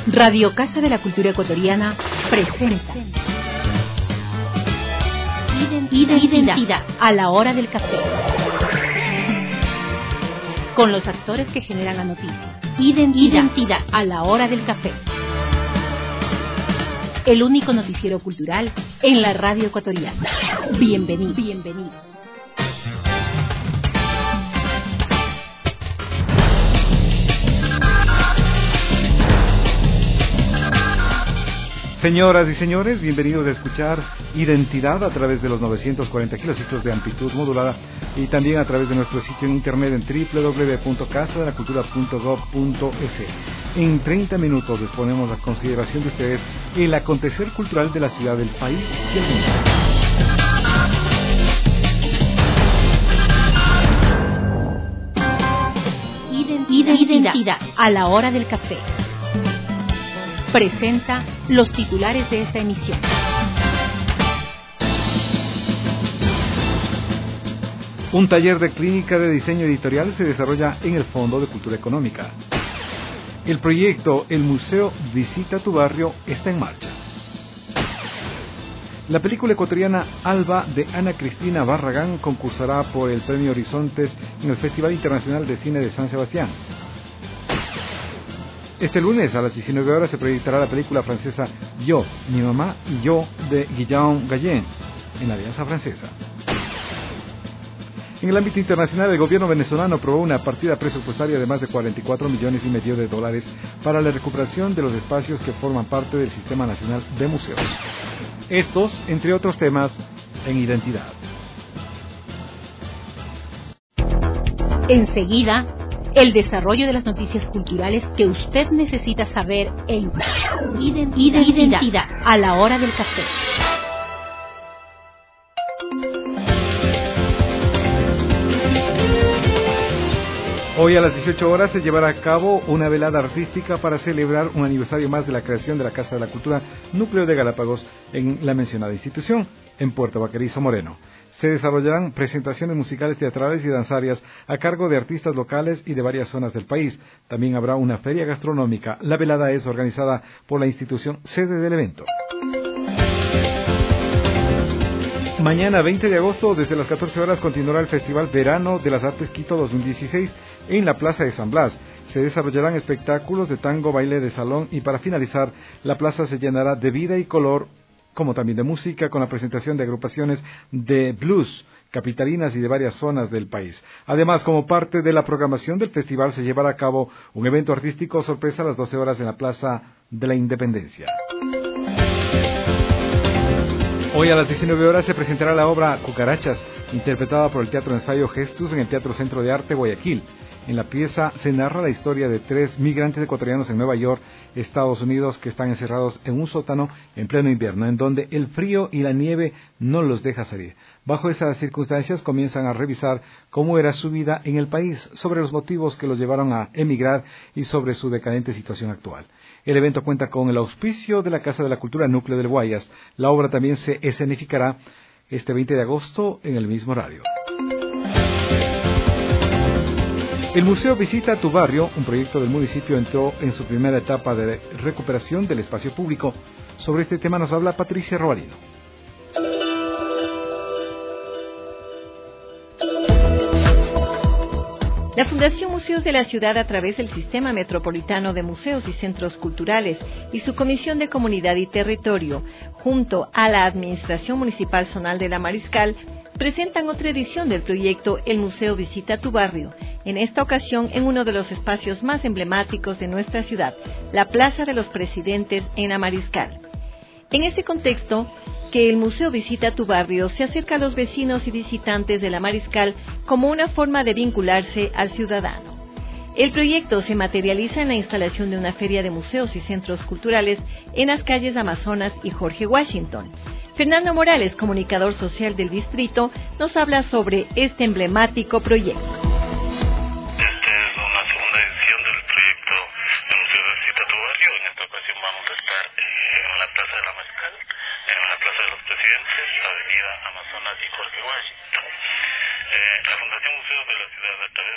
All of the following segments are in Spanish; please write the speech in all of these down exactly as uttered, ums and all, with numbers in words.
Radio Casa de la Cultura Ecuatoriana presenta Identidad, Identidad a la hora del café. Con los actores que generan la noticia. Identidad, Identidad a la hora del café. El único noticiero cultural en la radio ecuatoriana. Bienvenidos. Bienvenidos. Señoras y señores, bienvenidos a escuchar Identidad a través de los novecientos cuarenta kilociclos de amplitud modulada y también a través de nuestro sitio en internet en doble u doble u doble u punto casa de la cultura punto gob punto es. En treinta minutos les ponemos a consideración de ustedes el acontecer cultural de la ciudad, del país y el mundo. Identidad a la hora del café. Presenta los titulares de esta emisión. Un taller de clínica de diseño editorial se desarrolla en el Fondo de Cultura Económica. El proyecto El Museo Visita tu Barrio está en marcha. La película ecuatoriana Alba de Ana Cristina Barragán concursará por el Premio Horizontes en el Festival Internacional de Cine de San Sebastián. Este lunes a las diecinueve horas se proyectará la película francesa Yo, mi mamá y yo de Guillaume Gallen en la Alianza Francesa. En el ámbito internacional, el gobierno venezolano aprobó una partida presupuestaria de más de cuarenta y cuatro millones y medio de dólares para la recuperación de los espacios que forman parte del Sistema Nacional de Museos. Estos, entre otros temas, en Identidad. Enseguida, el desarrollo de las noticias culturales que usted necesita saber en Identidad, Identidad a la hora del café. Hoy a las dieciocho horas se llevará a cabo una velada artística para celebrar un aniversario más de la creación de la Casa de la Cultura Núcleo de Galápagos en la mencionada institución, en Puerto Vaquerizo Moreno. Se desarrollarán presentaciones musicales, teatrales y danzarias a cargo de artistas locales y de varias zonas del país. También habrá una feria gastronómica. La velada es organizada por la institución sede del evento. Mañana, veinte de agosto, desde las catorce horas, continuará el Festival Verano de las Artes Quito dos mil dieciséis en la Plaza de San Blas. Se desarrollarán espectáculos de tango, baile de salón y para finalizar, la plaza se llenará de vida y color, como también de música, con la presentación de agrupaciones de blues capitalinas y de varias zonas del país. Además, como parte de la programación del festival, se llevará a cabo un evento artístico sorpresa a las doce horas en la Plaza de la Independencia. Hoy a las diecinueve horas se presentará la obra Cucarachas, interpretada por el Teatro Ensayo Gestus en el Teatro Centro de Arte Guayaquil. En la pieza se narra la historia de tres migrantes ecuatorianos en Nueva York, Estados Unidos, que están encerrados en un sótano en pleno invierno, en donde el frío y la nieve no los deja salir. Bajo esas circunstancias comienzan a revisar cómo era su vida en el país, sobre los motivos que los llevaron a emigrar y sobre su decadente situación actual. El evento cuenta con el auspicio de la Casa de la Cultura Núcleo del Guayas. La obra también se escenificará este veinte de agosto en el mismo horario. El Museo Visita tu Barrio, un proyecto del municipio, entró en su primera etapa de recuperación del espacio público. Sobre este tema nos habla Patricia Robalino. La Fundación Museos de la Ciudad, a través del Sistema Metropolitano de Museos y Centros Culturales y su Comisión de Comunidad y Territorio, junto a la Administración Municipal Zonal de La Mariscal, presentan otra edición del proyecto El Museo Visita tu Barrio, en esta ocasión en uno de los espacios más emblemáticos de nuestra ciudad, la Plaza de los Presidentes en La Mariscal. En este contexto, que el Museo Visita tu Barrio se acerca a los vecinos y visitantes de La Mariscal como una forma de vincularse al ciudadano. El proyecto se materializa en la instalación de una feria de museos y centros culturales en las calles Amazonas y Jorge Washington. Fernando Morales, comunicador social del distrito, nos habla sobre este emblemático proyecto. Esta es una segunda edición del proyecto El Museo Visita tu Barrio. En esta ocasión vamos a estar en la Plaza de la Mariscal, en la Plaza de los Presidentes, Avenida Amazonas y Jorge Washington. Eh, la Fundación Museos de la Ciudad, a través del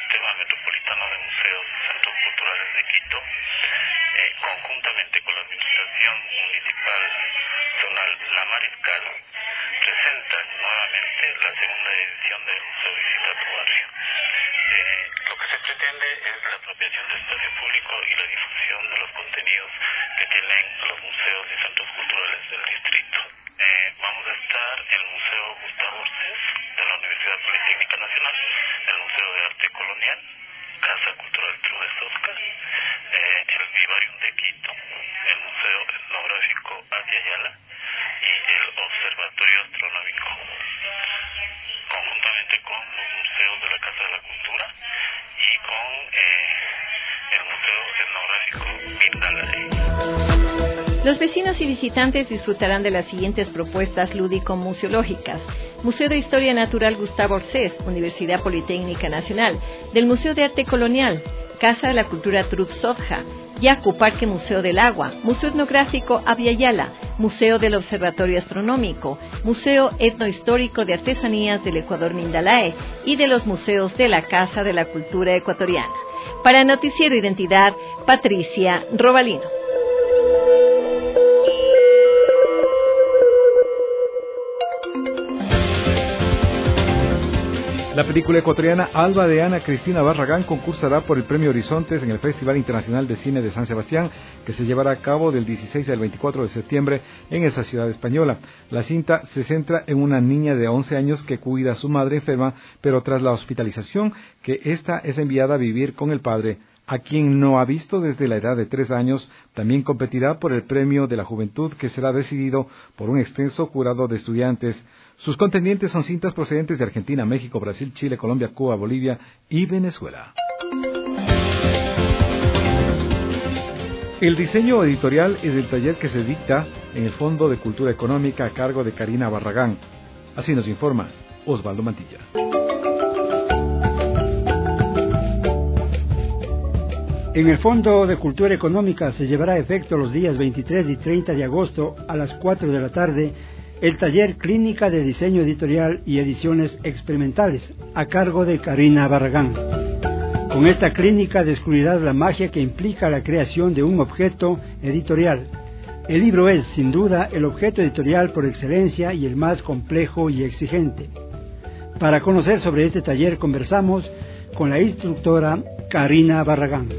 Sistema Metropolitano de Museos y Centros Culturales de Quito, eh, conjuntamente con la Administración Municipal Zonal La Mariscal, presentan nuevamente la segunda edición del Museo Visita tu Barrio. Eh, lo que se pretende es la apropiación de espacio público y la difusión de los contenidos que tienen los museos y centros culturales del distrito. Eh, vamos a estar en el Museo Gustavo Orsés de la Universidad Politécnica Nacional, el Museo de Arte Colonial, Casa Cultural Trubes Oscar, eh, el Vivarium de Quito, el Museo Etnográfico Aviala y el Observatorio Astronómico, conjuntamente con los museos de la Casa de la Cultura y con eh, el Museo Etnográfico Mindalae. Los vecinos y visitantes disfrutarán de las siguientes propuestas lúdico-museológicas: Museo de Historia Natural Gustavo Orsés, Universidad Politécnica Nacional, del Museo de Arte Colonial, Casa de la Cultura Trubsovja, Yacu Parque Museo del Agua, Museo Etnográfico Aviala, Museo del Observatorio Astronómico, Museo Etnohistórico de Artesanías del Ecuador Mindalae y de los museos de la Casa de la Cultura Ecuatoriana. Para Noticiero Identidad, Patricia Robalino. La película ecuatoriana Alba de Ana Cristina Barragán concursará por el Premio Horizontes en el Festival Internacional de Cine de San Sebastián, que se llevará a cabo del dieciséis al veinticuatro de septiembre en esa ciudad española. La cinta se centra en una niña de once años que cuida a su madre enferma, pero tras la hospitalización, que ésta es enviada a vivir con el padre, a quien no ha visto desde la edad de tres años. También competirá por el Premio de la Juventud, que será decidido por un extenso jurado de estudiantes. Sus contendientes son cintas procedentes de Argentina, México, Brasil, Chile, Colombia, Cuba, Bolivia y Venezuela. El diseño editorial es el taller que se dicta en el Fondo de Cultura Económica a cargo de Karina Barragán. Así nos informa Osvaldo Mantilla. En el Fondo de Cultura Económica se llevará a efecto los días veintitrés y treinta de agosto a las cuatro de la tarde el taller Clínica de Diseño Editorial y Ediciones Experimentales, a cargo de Karina Barragán. Con esta clínica descubrirás la magia que implica la creación de un objeto editorial. El libro es, sin duda, el objeto editorial por excelencia y el más complejo y exigente. Para conocer sobre este taller conversamos con la instructora Karina Barragán.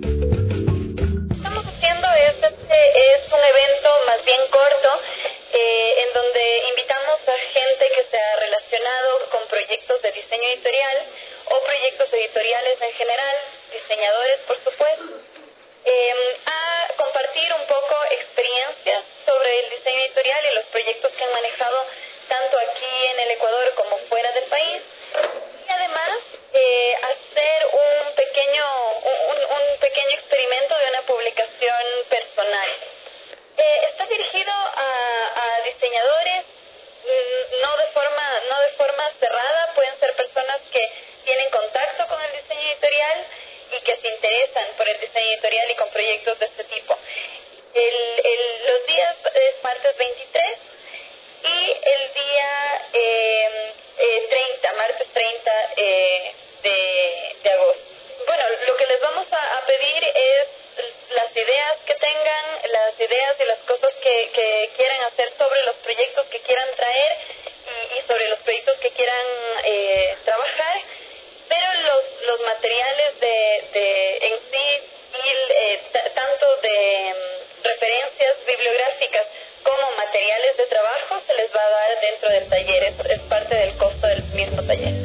Estamos haciendo este, es un evento más bien corto, eh, en donde invitamos a gente que se ha relacionado con proyectos de diseño editorial o proyectos editoriales en general, diseñadores por supuesto, eh, a compartir un poco experiencias sobre el diseño editorial y los proyectos que han manejado tanto aquí en el Ecuador como fuera del país, y además eh, hacer un pequeño un, un pequeño experimento de una publicación personal. Eh, está dirigido a, a diseñadores, no de forma no de forma cerrada. Pueden ser personas que tienen contacto con el diseño editorial y que se interesan por el diseño editorial y con proyectos de este tipo. El, el, los días es martes veintitrés y el día eh, eh, treinta, martes treinta eh, de, de agosto. Bueno, lo que les vamos a, a pedir es las ideas que tengan, las ideas y las cosas que, que quieran hacer sobre los proyectos que quieran traer y, y sobre los proyectos que quieran eh, trabajar, pero los, los materiales de, de en sí, y, eh, t- tanto de um, referencias bibliográficas como materiales de trabajo, se les va a dar dentro del taller, es, es parte del costo del mismo taller.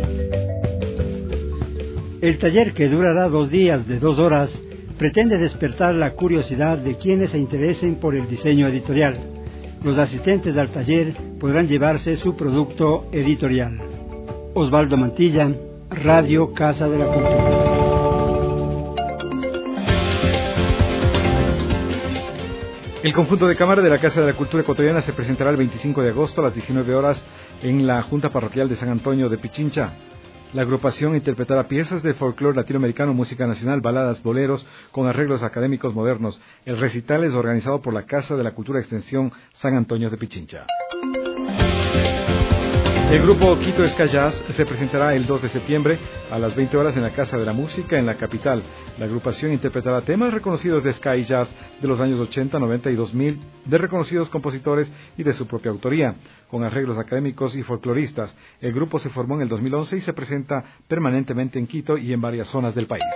El taller, que durará dos días de dos horas, pretende despertar la curiosidad de quienes se interesen por el diseño editorial. Los asistentes al taller podrán llevarse su producto editorial. Osvaldo Mantilla, Radio Casa de la Cultura. El conjunto de cámara de la Casa de la Cultura Ecuatoriana se presentará el veinticinco de agosto a las diecinueve horas en la Junta Parroquial de San Antonio de Pichincha. La agrupación interpretará piezas de folclore latinoamericano, música nacional, baladas, boleros, con arreglos académicos modernos. El recital es organizado por la Casa de la Cultura Extensión San Antonio de Pichincha. El grupo Quito Ska Jazz se presentará el dos de septiembre a las veinte horas en la Casa de la Música en la capital. La agrupación interpretará temas reconocidos de ska y jazz de los años ochenta, noventa y dos mil de reconocidos compositores y de su propia autoría, con arreglos académicos y folcloristas. El grupo se formó en el dos mil once y se presenta permanentemente en Quito y en varias zonas del país.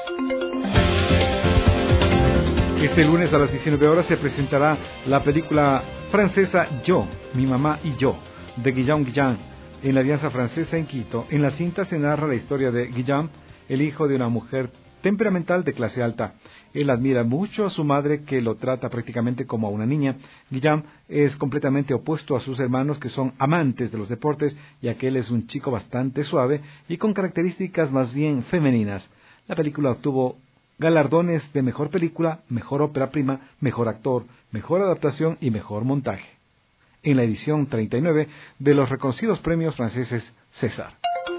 Este lunes a las diecinueve horas se presentará la película francesa Yo, mi mamá y yo, de Guillaume Guillan, en la Alianza Francesa en Quito. En la cinta se narra la historia de Guillaume, el hijo de una mujer temperamental de clase alta. Él admira mucho a su madre, que lo trata prácticamente como a una niña. Guillaume es completamente opuesto a sus hermanos, que son amantes de los deportes, ya que él es un chico bastante suave y con características más bien femeninas. La película obtuvo galardones de mejor película, mejor ópera prima, mejor actor, mejor adaptación y mejor montaje, en la edición treinta y nueve de los reconocidos premios franceses César.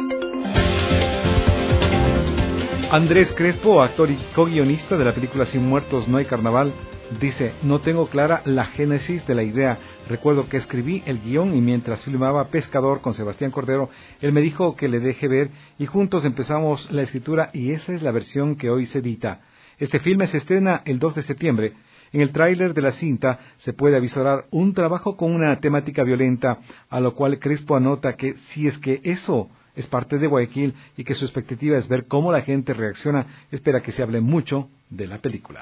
Andrés Crespo, actor y co-guionista de la película Sin Muertos No Hay Carnaval, dice: no tengo clara la génesis de la idea. Recuerdo que escribí el guión y mientras filmaba Pescador con Sebastián Cordero, él me dijo que le deje ver y juntos empezamos la escritura y esa es la versión que hoy se edita. Este filme se estrena el dos de septiembre. En el tráiler de la cinta se puede avisorar un trabajo con una temática violenta, a lo cual Crespo anota que si es que eso es parte de Guayaquil y que su expectativa es ver cómo la gente reacciona, espera que se hable mucho de la película.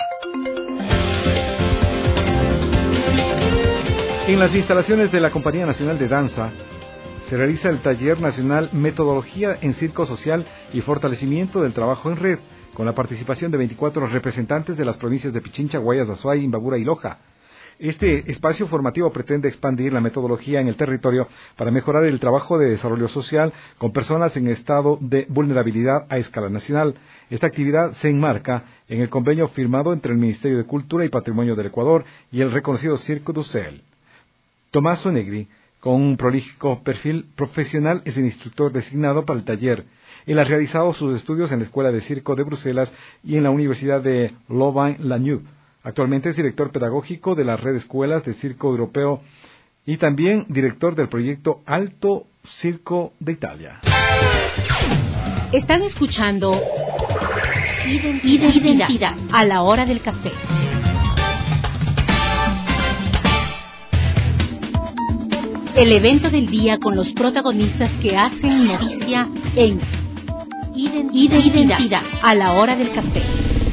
En las instalaciones de la Compañía Nacional de Danza se realiza el taller nacional Metodología en Circo Social y Fortalecimiento del Trabajo en Red, con la participación de veinticuatro representantes de las provincias de Pichincha, Guayas, Azuay, Imbabura y Loja. Este espacio formativo pretende expandir la metodología en el territorio para mejorar el trabajo de desarrollo social con personas en estado de vulnerabilidad a escala nacional. Esta actividad se enmarca en el convenio firmado entre el Ministerio de Cultura y Patrimonio del Ecuador y el reconocido Circo du Soleil. Tomás Onegri, con un prolífico perfil profesional, es el instructor designado para el taller. Él ha realizado sus estudios en la Escuela de Circo de Bruselas y en la Universidad de Louvain-la-Neuve. Actualmente es director pedagógico de la Red de Escuelas de Circo Europeo y también director del proyecto Alto Circo de Italia. Están escuchando Identidad, Identidad a la hora del café. El evento del día con los protagonistas que hacen noticia en Identidad, Identidad a la hora del café.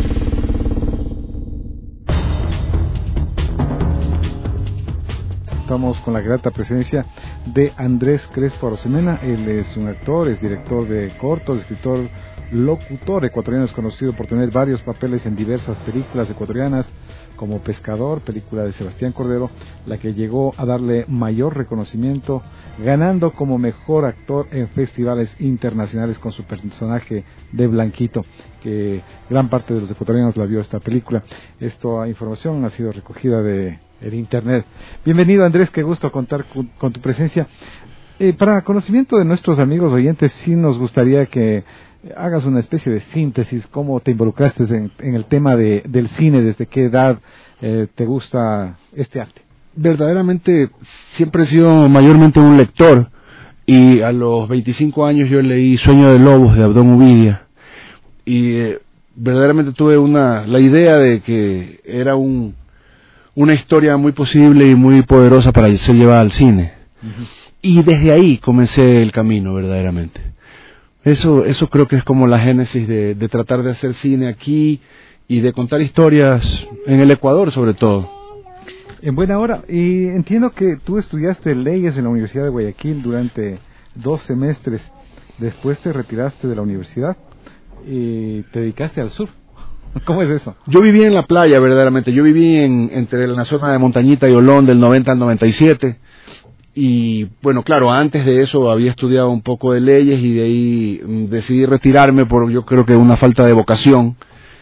Estamos con la grata presencia de Andrés Crespo Arosemena. Él es un actor, es director de cortos, escritor, locutor ecuatoriano, es conocido por tener varios papeles en diversas películas ecuatorianas, como Pescador, película de Sebastián Cordero, la que llegó a darle mayor reconocimiento, ganando como mejor actor en festivales internacionales con su personaje de Blanquito, que gran parte de los ecuatorianos la vio esta película. Esta información ha sido recogida de el internet. Bienvenido, Andrés, qué gusto contar con, con tu presencia. Eh, para conocimiento de nuestros amigos oyentes, sí nos gustaría que hagas una especie de síntesis, cómo te involucraste en, en el tema de, del cine, desde qué edad eh, te gusta este arte. Verdaderamente siempre he sido mayormente un lector y a los veinticinco años yo leí Sueño de Lobos de Abdón Ubidia y eh, verdaderamente tuve una la idea de que era un una historia muy posible y muy poderosa para ser llevada al cine. Uh-huh. Y desde ahí comencé el camino verdaderamente. Eso, eso creo que es como la génesis de, de tratar de hacer cine aquí y de contar historias en el Ecuador sobre todo. En buena hora. Y entiendo que tú estudiaste leyes en la Universidad de Guayaquil durante dos semestres. Después te retiraste de la universidad y te dedicaste al surf. ¿Cómo es eso? Yo viví en la playa verdaderamente. Yo viví en, entre la zona de Montañita y Olón del noventa al noventa y siete. Y bueno, claro, antes de eso había estudiado un poco de leyes y de ahí mm, decidí retirarme por yo creo que una falta de vocación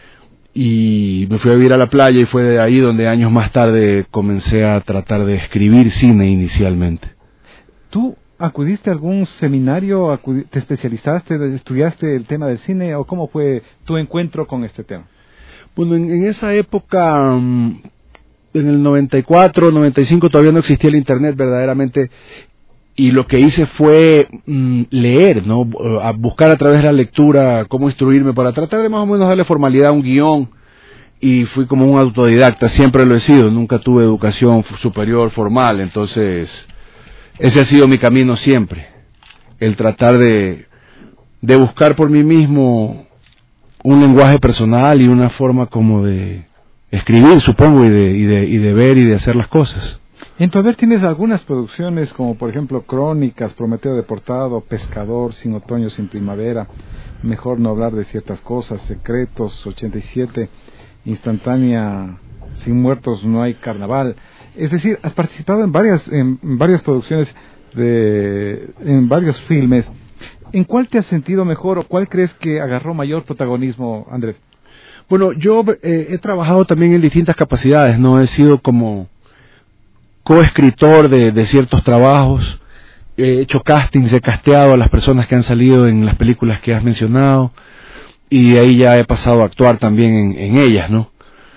y me fui a vivir a la playa y fue de ahí donde años más tarde comencé a tratar de escribir cine inicialmente. ¿Tú acudiste a algún seminario, acudi- te especializaste, estudiaste el tema del cine o cómo fue tu encuentro con este tema? Bueno, en, en esa época... Um, en el noventa y cuatro, noventa y cinco todavía no existía el internet verdaderamente y lo que hice fue mm, leer, ¿no? A buscar a través de la lectura cómo instruirme para tratar de más o menos darle formalidad a un guión, y fui como un autodidacta, siempre lo he sido, nunca tuve educación superior formal, entonces ese ha sido mi camino siempre, el tratar de, de buscar por mí mismo un lenguaje personal y una forma como de escribir, supongo, y de, y de, y de ver y de hacer las cosas. En tu haber tienes algunas producciones como por ejemplo Crónicas, Prometeo Deportado, Pescador, Sin Otoño, Sin Primavera, Mejor no hablar de ciertas cosas, Secretos, ochenta y siete, Instantánea, Sin muertos no hay carnaval. Es decir, has participado en varias en varias producciones, de, en varios filmes. ¿En cuál te has sentido mejor o cuál crees que agarró mayor protagonismo, Andrés? Bueno, yo eh, he trabajado también en distintas capacidades, ¿no? He sido como coescritor de, de ciertos trabajos, he hecho castings, he casteado a las personas que han salido en las películas que has mencionado, y de ahí ya he pasado a actuar también en, en ellas, ¿no?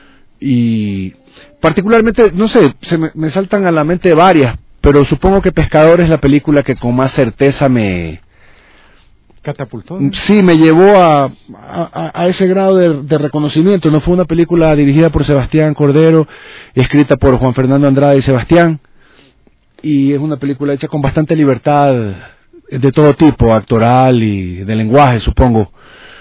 Y particularmente, no sé, se me, me saltan a la mente varias, pero supongo que Pescador es la película que con más certeza me... catapultó, ¿no? Sí, me llevó a, a, a ese grado de, de reconocimiento. No fue una película dirigida por Sebastián Cordero, escrita por Juan Fernando Andrade y Sebastián, y es una película hecha con bastante libertad de todo tipo, actoral y de lenguaje, supongo.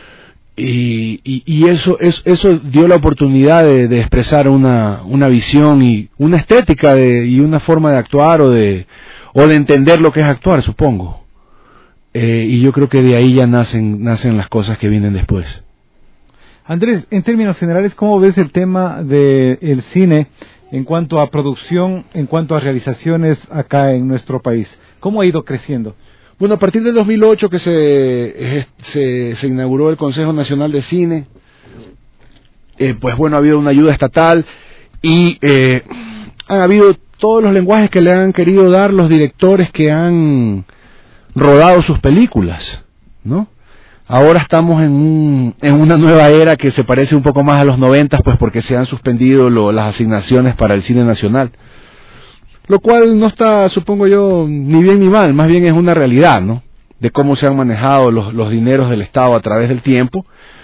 Y, y, y eso, eso eso dio la oportunidad de, de expresar una, una visión y una estética de, y una forma de actuar o de, o de entender lo que es actuar, supongo. Eh, y yo creo que de ahí ya nacen, nacen las cosas que vienen después. Andrés, en términos generales, ¿cómo ves el tema del cine en cuanto a producción, en cuanto a realizaciones acá en nuestro país? ¿Cómo ha ido creciendo? Bueno, a partir del dos mil ocho que se, se, se inauguró el Consejo Nacional de Cine, eh, pues bueno, ha habido una ayuda estatal y eh, han habido todos los lenguajes que le han querido dar los directores que han rodado sus películas, ¿no? Ahora estamos en, un, en una nueva era que se parece un poco más a los noventas, pues porque se han suspendido lo, las asignaciones para el cine nacional. Lo cual no está, supongo yo, ni bien ni mal, más bien es una realidad, ¿no? De cómo se han manejado los, los dineros del Estado a través del tiempo.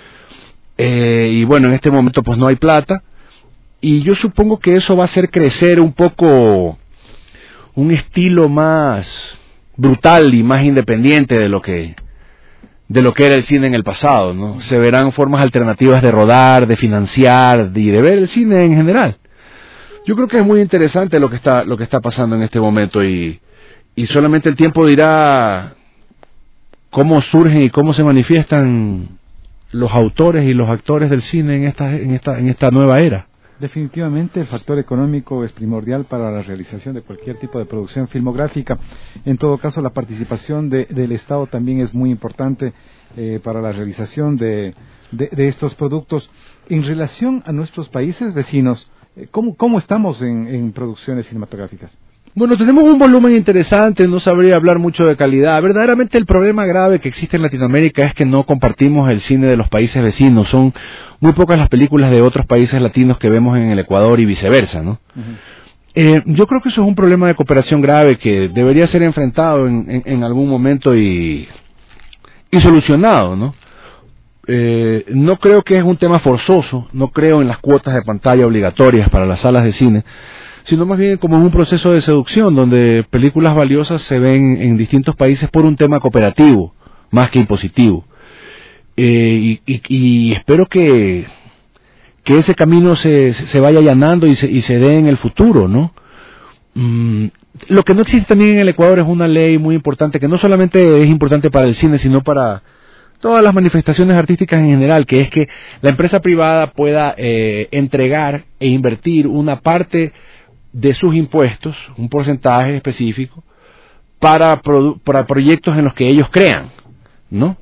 Eh, y bueno, en este momento pues no hay plata. Y yo supongo que eso va a hacer crecer un poco un estilo más brutal y más independiente de lo que de lo que era el cine en el pasado, ¿no? Se verán formas alternativas de rodar, de financiar y de ver el cine en general. Yo creo que es muy interesante lo que está lo que está pasando en este momento y, y solamente el tiempo dirá cómo surgen y cómo se manifiestan los autores y los actores del cine en esta en esta en esta nueva era. Definitivamente el factor económico es primordial para la realización de cualquier tipo de producción filmográfica. En todo caso, la participación de, del Estado también es muy importante eh, para la realización de, de, de estos productos. En relación a nuestros países vecinos, ¿Cómo, cómo estamos en, en producciones cinematográficas? Bueno, tenemos un volumen interesante, no sabría hablar mucho de calidad. Verdaderamente el problema grave que existe en Latinoamérica es que no compartimos el cine de los países vecinos. Son muy pocas las películas de otros países latinos que vemos en el Ecuador y viceversa, ¿no? Uh-huh. Eh, yo creo que eso es un problema de cooperación grave que debería ser enfrentado en, en, en algún momento y, y solucionado, ¿no? Eh, no creo que es un tema forzoso, no creo en las cuotas de pantalla obligatorias para las salas de cine, sino más bien como en un proceso de seducción donde películas valiosas se ven en distintos países por un tema cooperativo, más que impositivo. Eh, y, y, y espero que, que ese camino se, se vaya allanando y se, y se dé en el futuro, ¿no? Mm, lo que no existe también en el Ecuador es una ley muy importante, que no solamente es importante para el cine, sino para todas las manifestaciones artísticas en general, que es que la empresa privada pueda eh, entregar e invertir una parte de sus impuestos, un porcentaje específico, para, produ- para proyectos en los que ellos crean, ¿no?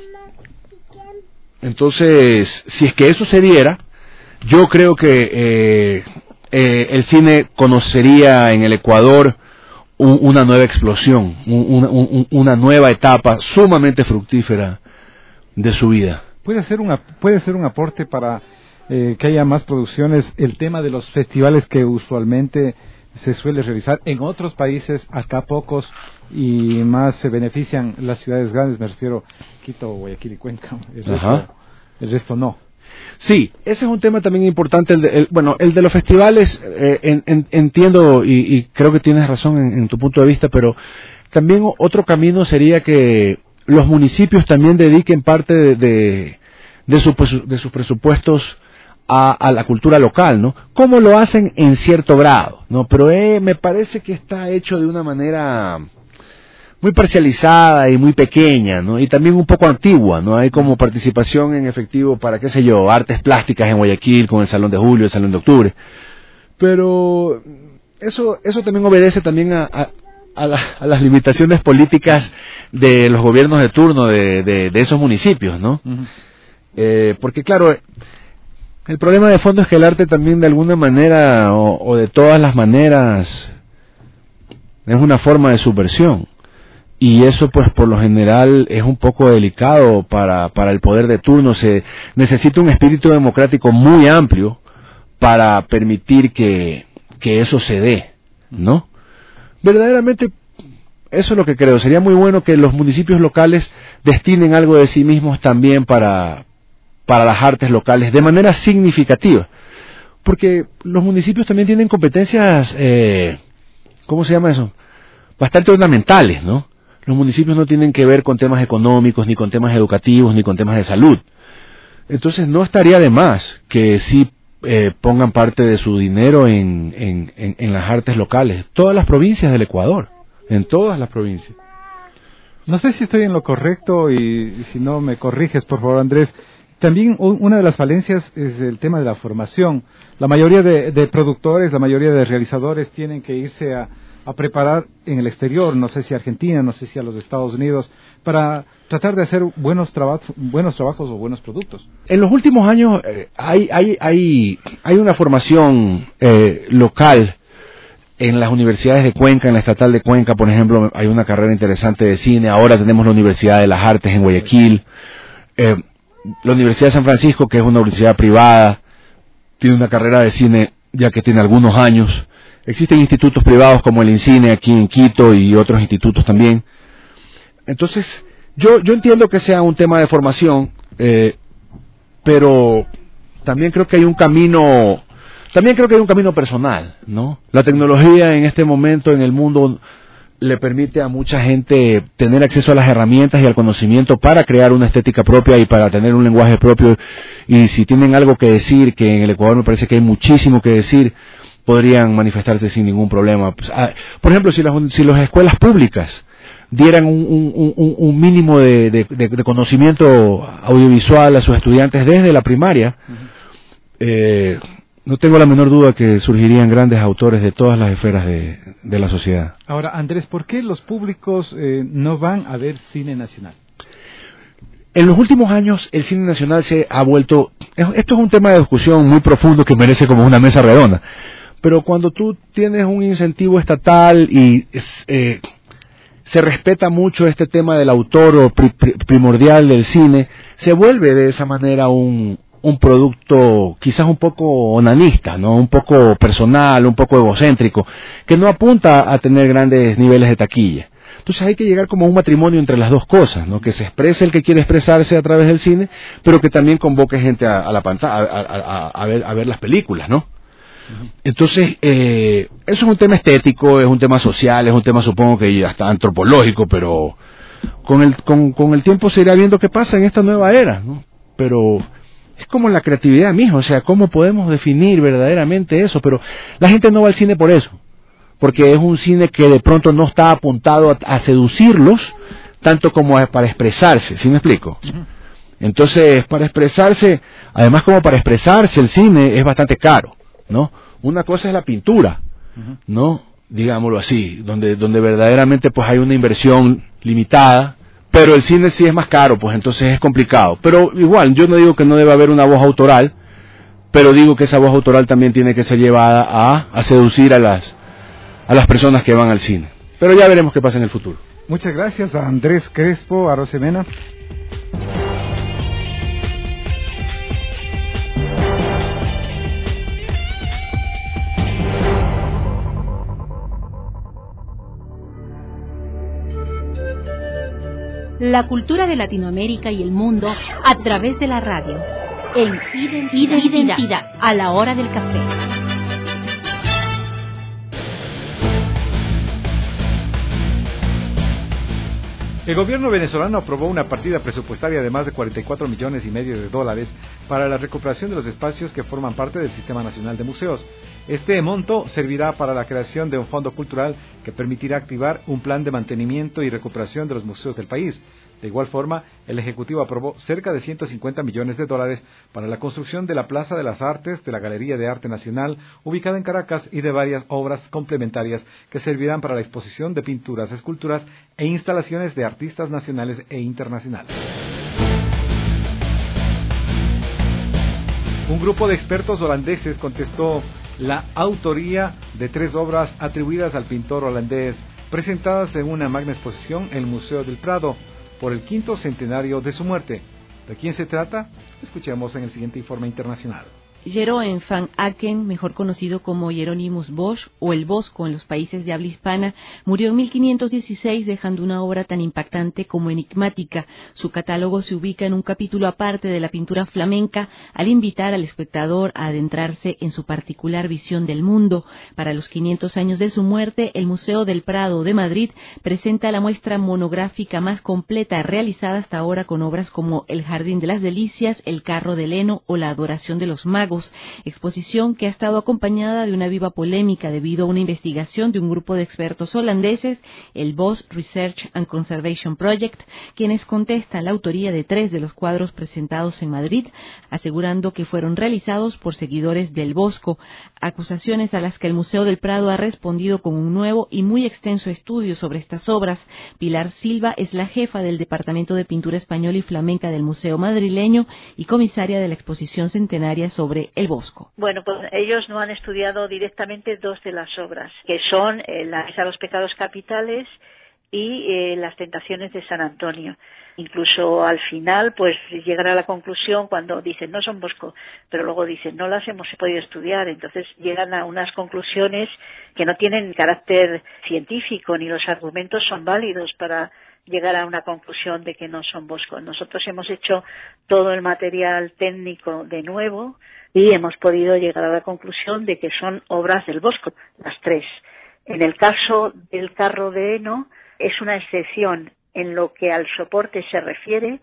Entonces, si es que eso se diera, yo creo que eh, eh, el cine conocería en el Ecuador un, una nueva explosión, un, una, un, una nueva etapa sumamente fructífera de su vida. Puede ser una puede ser un aporte para eh, que haya más producciones, el tema de los festivales que usualmente se suele realizar. En otros países, acá pocos, y más se benefician las ciudades grandes, me refiero Quito, Guayaquil y Cuenca. El resto, el resto no. Sí, ese es un tema también importante. El de, el, bueno, el de los festivales, eh, en, en, entiendo y, y creo que tienes razón en, en tu punto de vista, pero también otro camino sería que los municipios también dediquen parte de, de, de, su, de sus presupuestos a, a la cultura local, ¿no? Como lo hacen en cierto grado, ¿no? Pero eh, me parece que está hecho de una manera muy parcializada y muy pequeña, ¿no? Y también un poco antigua, ¿no? Hay como participación en efectivo para, qué sé yo, artes plásticas en Guayaquil con el Salón de Julio, el Salón de Octubre. Pero eso eso también obedece también a, a, a, la, a las limitaciones políticas de los gobiernos de turno de, de, de esos municipios, ¿no? Uh-huh. Eh, porque claro, el problema de fondo es que el arte también de alguna manera o, o de todas las maneras es una forma de subversión. Y eso pues por lo general es un poco delicado para, para el poder de turno. Se necesita un espíritu democrático muy amplio para permitir que, que eso se dé, ¿no? Verdaderamente eso es lo que creo. Sería muy bueno que los municipios locales destinen algo de sí mismos también para, para las artes locales de manera significativa. Porque los municipios también tienen competencias, eh, ¿cómo se llama eso? Bastante ornamentales, ¿no? Los municipios no tienen que ver con temas económicos, ni con temas educativos, ni con temas de salud. Entonces no estaría de más que sí eh, pongan parte de su dinero en, en, en, en las artes locales. Todas las provincias del Ecuador, en todas las provincias. No sé si estoy en lo correcto y si no me corriges, por favor, Andrés. También una de las falencias es el tema de la formación. La mayoría de, de productores, la mayoría de realizadores tienen que irse a... a preparar en el exterior, no sé si a Argentina, no sé si a los Estados Unidos, para tratar de hacer buenos trabajos, buenos trabajos o buenos productos. En los últimos años eh, hay, hay, hay, hay una formación eh, local en las universidades de Cuenca, en la estatal de Cuenca, por ejemplo, hay una carrera interesante de cine. Ahora tenemos la Universidad de las Artes en Guayaquil, eh, la Universidad de San Francisco, que es una universidad privada, tiene una carrera de cine ya que tiene algunos años. Existen institutos privados como el INCINE aquí en Quito y otros institutos también. Entonces, yo yo entiendo que sea un tema de formación, eh, pero también creo que hay un camino, también creo que hay un camino personal, ¿no? La tecnología en este momento en el mundo le permite a mucha gente tener acceso a las herramientas y al conocimiento para crear una estética propia y para tener un lenguaje propio. Y si tienen algo que decir, que en el Ecuador me parece que hay muchísimo que decir, podrían manifestarse sin ningún problema. Pues, ah, por ejemplo, si las, si las escuelas públicas dieran un, un, un, un mínimo de, de, de, de conocimiento audiovisual a sus estudiantes desde la primaria, uh-huh. eh, no tengo la menor duda que surgirían grandes autores de todas las esferas de, de la sociedad. Ahora, Andrés, ¿por qué los públicos eh, no van a ver cine nacional? En los últimos años el cine nacional se ha vuelto... Esto es un tema de discusión muy profundo que merece como una mesa redonda. Pero cuando tú tienes un incentivo estatal y eh, se respeta mucho este tema del autor o pri, pri, primordial del cine, se vuelve de esa manera un, un producto quizás un poco onanista, ¿no? Un poco personal, un poco egocéntrico, que no apunta a tener grandes niveles de taquilla. Entonces hay que llegar como a un matrimonio entre las dos cosas, ¿no? Que se exprese el que quiere expresarse a través del cine, pero que también convoque gente a, a la pantalla, a, a, a, a, ver, a ver las películas, ¿no? Entonces, eh, eso es un tema estético, es un tema social, es un tema supongo que hasta antropológico, pero con el, con, con el tiempo se irá viendo qué pasa en esta nueva era, ¿no? Pero es como la creatividad misma, o sea, ¿cómo podemos definir verdaderamente eso? Pero la gente no va al cine por eso, porque es un cine que de pronto no está apuntado a, a seducirlos, tanto como a, para expresarse, ¿sí me explico? Entonces, para expresarse, además como para expresarse el cine es bastante caro, ¿no? Una cosa es la pintura, ¿no? Digámoslo así, donde donde verdaderamente pues hay una inversión limitada, pero el cine sí es más caro, pues entonces es complicado. Pero igual, yo no digo que no deba haber una voz autoral, pero digo que esa voz autoral también tiene que ser llevada a, a seducir a las a las personas que van al cine. Pero ya veremos qué pasa en el futuro. Muchas gracias a Andrés Crespo, a Rosemena. La cultura de Latinoamérica y el mundo a través de la radio. En Identidad, Identidad a la hora del café. El gobierno venezolano aprobó una partida presupuestaria de más de cuarenta y cuatro millones y medio de dólares para la recuperación de los espacios que forman parte del Sistema Nacional de Museos. Este monto servirá para la creación de un fondo cultural que permitirá activar un plan de mantenimiento y recuperación de los museos del país. De igual forma, el Ejecutivo aprobó cerca de ciento cincuenta millones de dólares para la construcción de la Plaza de las Artes, de la Galería de Arte Nacional, ubicada en Caracas, y de varias obras complementarias que servirán para la exposición de pinturas, esculturas e instalaciones de artistas nacionales e internacionales. Un grupo de expertos holandeses contestó la autoría de tres obras atribuidas al pintor holandés, presentadas en una magna exposición en el Museo del Prado, por el quinto centenario de su muerte. ¿De quién se trata? Escuchemos en el siguiente informe internacional. Jeroen van Aken, mejor conocido como Hieronymus Bosch o el Bosco en los países de habla hispana, murió en mil quinientos dieciséis dejando una obra tan impactante como enigmática. Su catálogo se ubica en un capítulo aparte de la pintura flamenca al invitar al espectador a adentrarse en su particular visión del mundo. Para los quinientos años de su muerte, el Museo del Prado de Madrid presenta la muestra monográfica más completa realizada hasta ahora con obras como El Jardín de las Delicias, El Carro de Leno o La Adoración de los Magos. Exposición que ha estado acompañada de una viva polémica debido a una investigación de un grupo de expertos holandeses, el Bosch Research and Conservation Project, quienes contestan la autoría de tres de los cuadros presentados en Madrid, asegurando que fueron realizados por seguidores del Bosco, acusaciones a las que el Museo del Prado ha respondido con un nuevo y muy extenso estudio sobre estas obras. Pilar Silva es la jefa del Departamento de Pintura Española y Flamenca del Museo madrileño y comisaria de la exposición centenaria sobre el Bosco. Bueno, pues ellos no han estudiado directamente dos de las obras, que son eh, la Mesa de los Pecados Capitales y eh, Las Tentaciones de San Antonio. Incluso al final, pues llegan a la conclusión cuando dicen no son Bosco, pero luego dicen no las hemos podido estudiar. Entonces llegan a unas conclusiones que no tienen carácter científico ni los argumentos son válidos para llegar a una conclusión de que no son Bosco. Nosotros hemos hecho todo el material técnico de nuevo y hemos podido llegar a la conclusión de que son obras del Bosco, las tres. En el caso del Carro de Heno es una excepción en lo que al soporte se refiere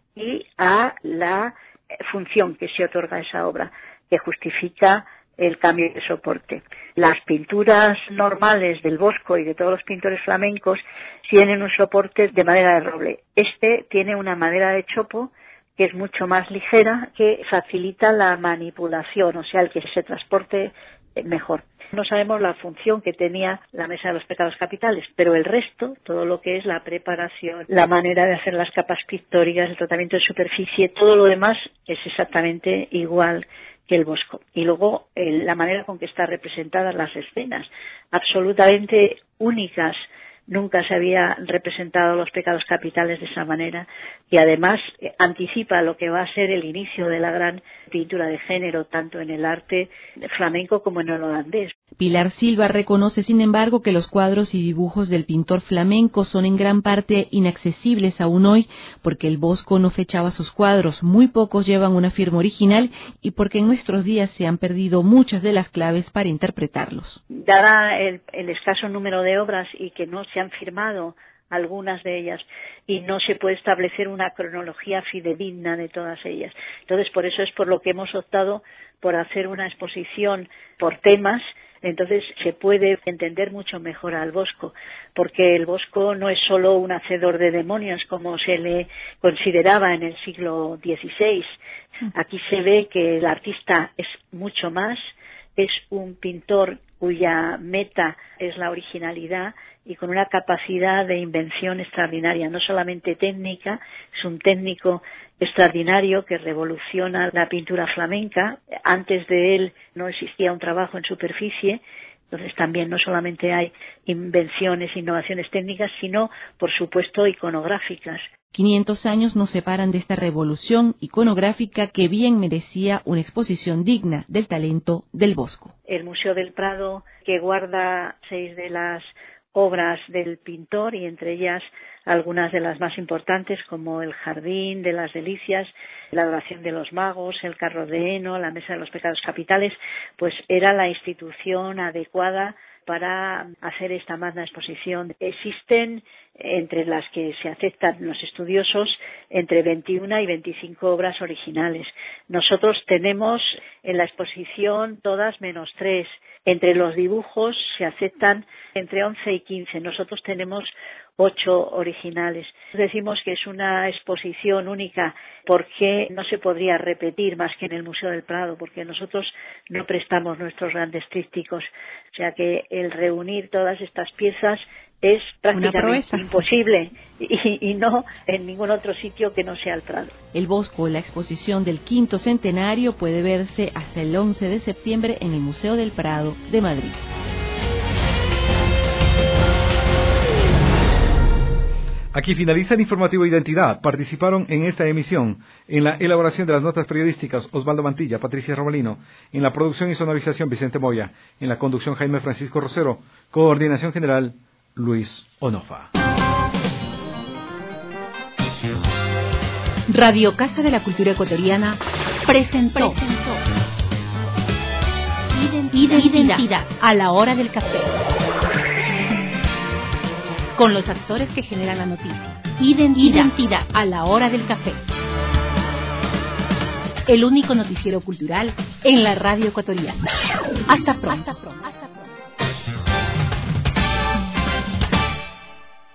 y a la función que se otorga a esa obra, que justifica el cambio de soporte. Las pinturas normales del Bosco y de todos los pintores flamencos tienen un soporte de madera de roble. Este tiene una madera de chopo que es mucho más ligera, que facilita la manipulación, o sea, el que se transporte mejor. No sabemos la función que tenía la Mesa de los Pecados Capitales, pero el resto, todo lo que es la preparación, la manera de hacer las capas pictóricas, el tratamiento de superficie, todo lo demás es exactamente igual que el Bosco. Y luego eh, la manera con que están representadas las escenas, absolutamente únicas. Nunca se había representado los pecados capitales de esa manera y además eh, anticipa lo que va a ser el inicio de la gran pintura de género, tanto en el arte flamenco como en el holandés. Pilar Silva reconoce, sin embargo, que los cuadros y dibujos del pintor flamenco son en gran parte inaccesibles aún hoy, porque el Bosco no fechaba sus cuadros, muy pocos llevan una firma original y porque en nuestros días se han perdido muchas de las claves para interpretarlos. Dada el, el escaso número de obras y que no se han firmado algunas de ellas y no se puede establecer una cronología fidedigna de todas ellas. Entonces, por eso es por lo que hemos optado por hacer una exposición por temas. Entonces se puede entender mucho mejor al Bosco, porque el Bosco no es solo un hacedor de demonios como se le consideraba en el siglo dieciséis. Aquí se ve que el artista es mucho más, es un pintor cuya meta es la originalidad y con una capacidad de invención extraordinaria, no solamente técnica, es un técnico extraordinario que revoluciona la pintura flamenca. Antes de él no existía un trabajo en superficie, entonces también no solamente hay invenciones, innovaciones técnicas, sino, por supuesto, iconográficas. quinientos años nos separan de esta revolución iconográfica que bien merecía una exposición digna del talento del Bosco. El Museo del Prado, que guarda seis de las obras del pintor y entre ellas algunas de las más importantes como el Jardín de las Delicias, la Adoración de los Magos, el Carro de Heno, la Mesa de los Pecados Capitales, pues era la institución adecuada para hacer esta magna exposición. Existen, entre las que se aceptan los estudiosos, entre veintiuna y veinticinco obras originales. Nosotros tenemos en la exposición todas menos tres. Entre los dibujos se aceptan entre once y quince. Nosotros tenemos ocho originales. Decimos que es una exposición única porque no se podría repetir más que en el Museo del Prado, porque nosotros no prestamos nuestros grandes trípticos. O sea que el reunir todas estas piezas es prácticamente imposible y, y no en ningún otro sitio que no sea el Prado. El Bosco, la exposición del quinto centenario, puede verse hasta el once de septiembre en el Museo del Prado de Madrid. Aquí finaliza el informativo Identidad. Participaron en esta emisión, en la elaboración de las notas periodísticas, Osvaldo Mantilla, Patricia Romalino, en la producción y sonorización, Vicente Moya, en la conducción, Jaime Francisco Rosero, coordinación general, Luis Onofa. Radio Casa de la Cultura Ecuatoriana presentó, presentó. Identidad, Identidad a la hora del café. Con los actores que generan la noticia. Identidad, Identidad a la hora del café. El único noticiero cultural en la radio ecuatoriana. Hasta pronto. Hasta pronto.